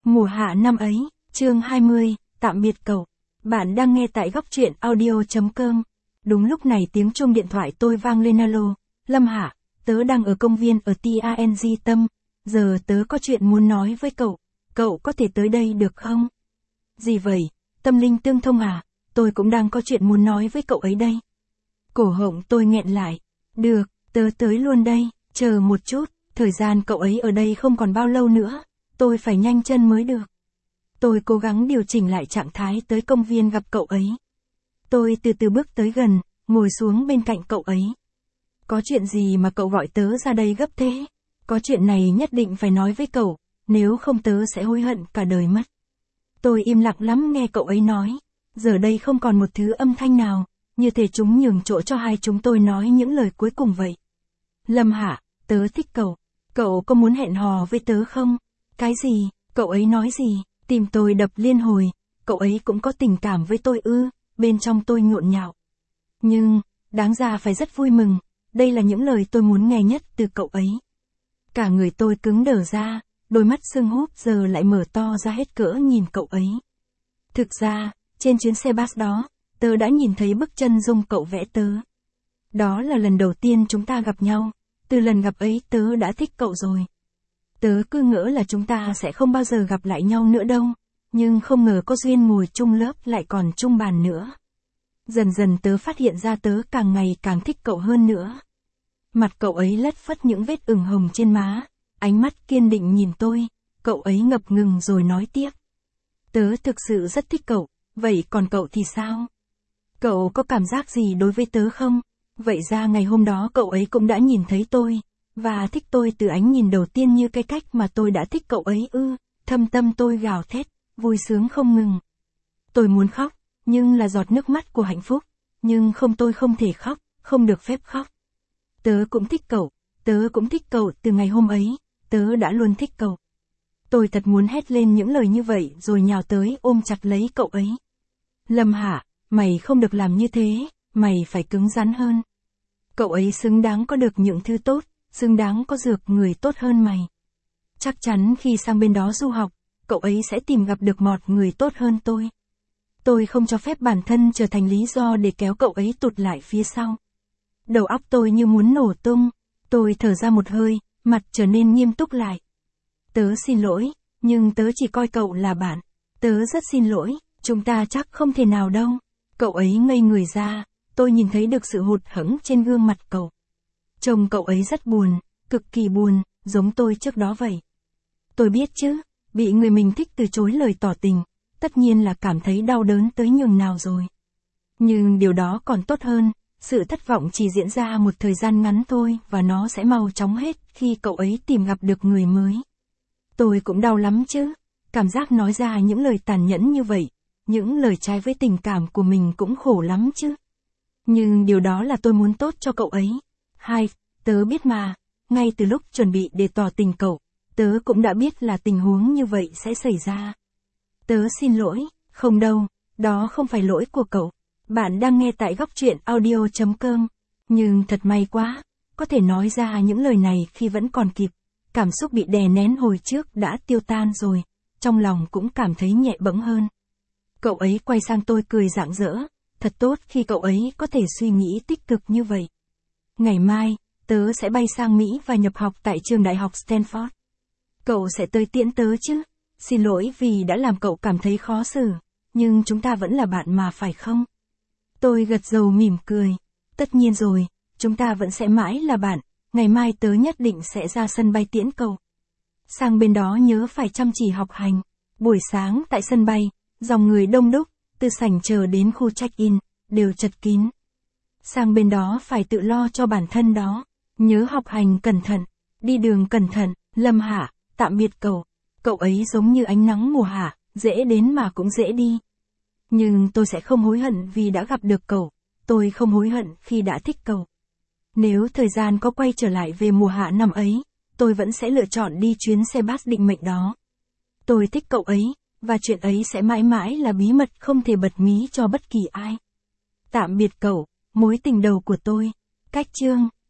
Mùa hạ năm ấy, chương 20, tạm biệt cậu. Bạn đang nghe tại góc truyện audio.com. Đúng lúc này tiếng chuông điện thoại tôi vang lên. Alo, Lâm Hạ, tớ đang ở công viên ở Tang Tâm, giờ tớ có chuyện muốn nói với cậu có thể tới đây được không? Gì vậy, tâm linh tương thông à, tôi cũng đang có chuyện muốn nói với cậu ấy đây. Cổ họng tôi nghẹn lại, được, tớ tới luôn đây, chờ một chút, thời gian cậu ấy ở đây không còn bao lâu nữa, tôi phải nhanh chân mới được. Tôi cố gắng điều chỉnh lại trạng thái tới công viên gặp cậu ấy. Tôi từ từ bước tới gần, ngồi xuống bên cạnh cậu ấy. Có chuyện gì mà cậu gọi tớ ra đây gấp thế? Có chuyện này nhất định phải nói với cậu, nếu không tớ sẽ hối hận cả đời mất. Tôi im lặng lắm nghe cậu ấy nói. Giờ đây không còn một thứ âm thanh nào, như thể chúng nhường chỗ cho hai chúng tôi nói những lời cuối cùng vậy. Lâm Hạ, tớ thích cậu. Cậu có muốn hẹn hò với tớ không? Cái gì? Cậu ấy nói gì? Tim tôi đập liên hồi. Cậu ấy cũng có tình cảm với tôi ư? Bên trong tôi nhộn nhạo. Nhưng, đáng ra phải rất vui mừng. Đây là những lời tôi muốn nghe nhất từ cậu ấy. Cả người tôi cứng đờ ra, đôi mắt sưng húp giờ lại mở to ra hết cỡ nhìn cậu ấy. Thực ra, trên chuyến xe bus đó, tớ đã nhìn thấy bức chân dung cậu vẽ tớ. Đó là lần đầu tiên chúng ta gặp nhau. Từ lần gặp ấy tớ đã thích cậu rồi. Tớ cứ ngỡ là chúng ta sẽ không bao giờ gặp lại nhau nữa đâu. Nhưng không ngờ có duyên ngồi chung lớp lại còn chung bàn nữa. Dần dần tớ phát hiện ra tớ càng ngày càng thích cậu hơn nữa. Mặt cậu ấy lất phất những vết ửng hồng trên má. Ánh mắt kiên định nhìn tôi. Cậu ấy ngập ngừng rồi nói tiếp. Tớ thực sự rất thích cậu. Vậy còn cậu thì sao? Cậu có cảm giác gì đối với tớ không? Vậy ra ngày hôm đó cậu ấy cũng đã nhìn thấy tôi. Và thích tôi từ ánh nhìn đầu tiên như cái cách mà tôi đã thích cậu ấy ư? Thâm tâm tôi gào thét, vui sướng không ngừng. Tôi muốn khóc, nhưng là giọt nước mắt của hạnh phúc. Nhưng không, tôi không thể khóc, không được phép khóc. Tớ cũng thích cậu từ ngày hôm ấy, tớ đã luôn thích cậu. Tôi thật muốn hét lên những lời như vậy rồi nhào tới ôm chặt lấy cậu ấy. Lâm Hạ, mày không được làm như thế, mày phải cứng rắn hơn. Cậu ấy xứng đáng có được những thứ tốt, xứng đáng có được người tốt hơn mày. Chắc chắn khi sang bên đó du học, cậu ấy sẽ tìm gặp được một người tốt hơn tôi. Tôi không cho phép bản thân trở thành lý do để kéo cậu ấy tụt lại phía sau. Đầu óc tôi như muốn nổ tung, tôi thở ra một hơi, mặt trở nên nghiêm túc lại. Tớ xin lỗi, nhưng tớ chỉ coi cậu là bạn. Tớ rất xin lỗi, chúng ta chắc không thể nào đâu. Cậu ấy ngây người ra, tôi nhìn thấy được sự hụt hẫng trên gương mặt cậu. Trông cậu ấy rất buồn, cực kỳ buồn, giống tôi trước đó vậy. Tôi biết chứ, bị người mình thích từ chối lời tỏ tình, tất nhiên là cảm thấy đau đớn tới nhường nào rồi. Nhưng điều đó còn tốt hơn, sự thất vọng chỉ diễn ra một thời gian ngắn thôi và nó sẽ mau chóng hết khi cậu ấy tìm gặp được người mới. Tôi cũng đau lắm chứ, cảm giác nói ra những lời tàn nhẫn như vậy, những lời trái với tình cảm của mình cũng khổ lắm chứ. Nhưng điều đó là tôi muốn tốt cho cậu ấy. Tớ biết mà, ngay từ lúc chuẩn bị để tỏ tình cậu, tớ cũng đã biết là tình huống như vậy sẽ xảy ra. Tớ xin lỗi, không đâu, đó không phải lỗi của cậu. Bạn đang nghe tại góc truyện audio.com. Nhưng thật may quá, có thể nói ra những lời này khi vẫn còn kịp. Cảm xúc bị đè nén hồi trước đã tiêu tan rồi, trong lòng cũng cảm thấy nhẹ bẫng hơn. Cậu ấy quay sang tôi cười rạng rỡ, thật tốt khi cậu ấy có thể suy nghĩ tích cực như vậy. Ngày mai, tớ sẽ bay sang Mỹ và nhập học tại trường đại học Stanford. Cậu sẽ tới tiễn tớ chứ? Xin lỗi vì đã làm cậu cảm thấy khó xử, nhưng chúng ta vẫn là bạn mà phải không? Tôi gật đầu mỉm cười. Tất nhiên rồi, chúng ta vẫn sẽ mãi là bạn, ngày mai tớ nhất định sẽ ra sân bay tiễn cậu. Sang bên đó nhớ phải chăm chỉ học hành. Buổi sáng tại sân bay, dòng người đông đúc, từ sảnh chờ đến khu check-in, đều chật kín. Sang bên đó phải tự lo cho bản thân đó. Nhớ học hành cẩn thận, đi đường cẩn thận. Lâm Hạ, tạm biệt cậu. Cậu ấy giống như ánh nắng mùa hạ, dễ đến mà cũng dễ đi. Nhưng tôi sẽ không hối hận vì đã gặp được cậu. Tôi không hối hận khi đã thích cậu. Nếu thời gian có quay trở lại về mùa hạ năm ấy, tôi vẫn sẽ lựa chọn đi chuyến xe bus định mệnh đó. Tôi thích cậu ấy, và chuyện ấy sẽ mãi mãi là bí mật không thể bật mí cho bất kỳ ai. Tạm biệt cậu, mối tình đầu của tôi. Cách chương